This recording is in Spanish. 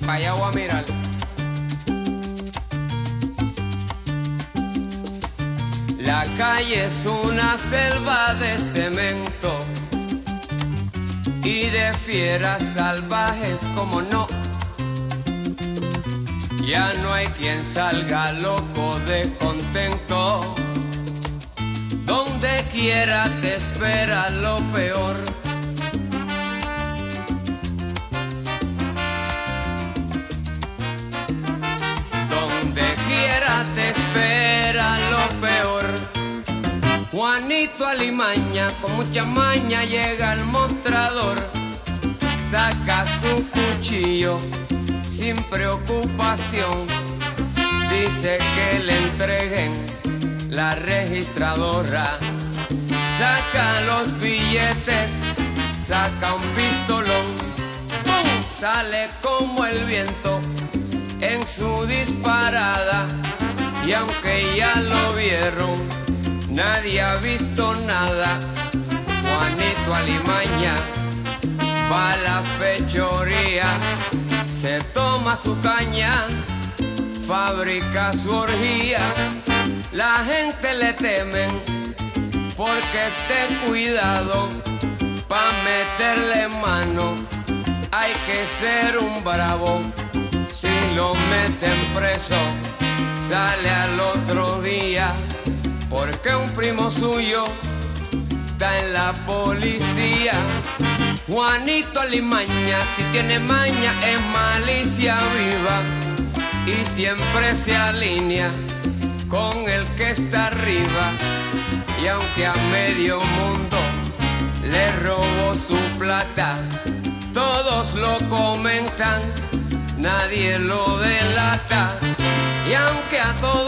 pa' allá voy a mirar. La calle es una selva de cemento y de fieras salvajes como no. Ya no hay quien salga loco de contento. Donde quiera te espera lo peor. Donde quiera te espera lo peor. Juanito Alimaña con mucha maña llega al mostrador. Saca su cuchillo sin preocupación. Dice que le entreguen la registradora. Saca los billetes, saca un pistolón. ¡Pum! Sale como el viento en su disparada. Y aunque ya lo vieron, nadie ha visto nada. Juanito Alimaña va a la fechoría, se toma su caña, fabrica su orgía. La gente le temen porque esté cuidado. Pa' meterle mano hay que ser un bravo. Si lo meten preso, sale al otro día, porque un primo suyo está en la policía. Juanito Alimaña, si tiene maña, es malicia viva y siempre se alinea con el que está arriba. Y aunque a medio mundo le robó su plata, todos lo comentan, nadie lo delata. Y aunque a todos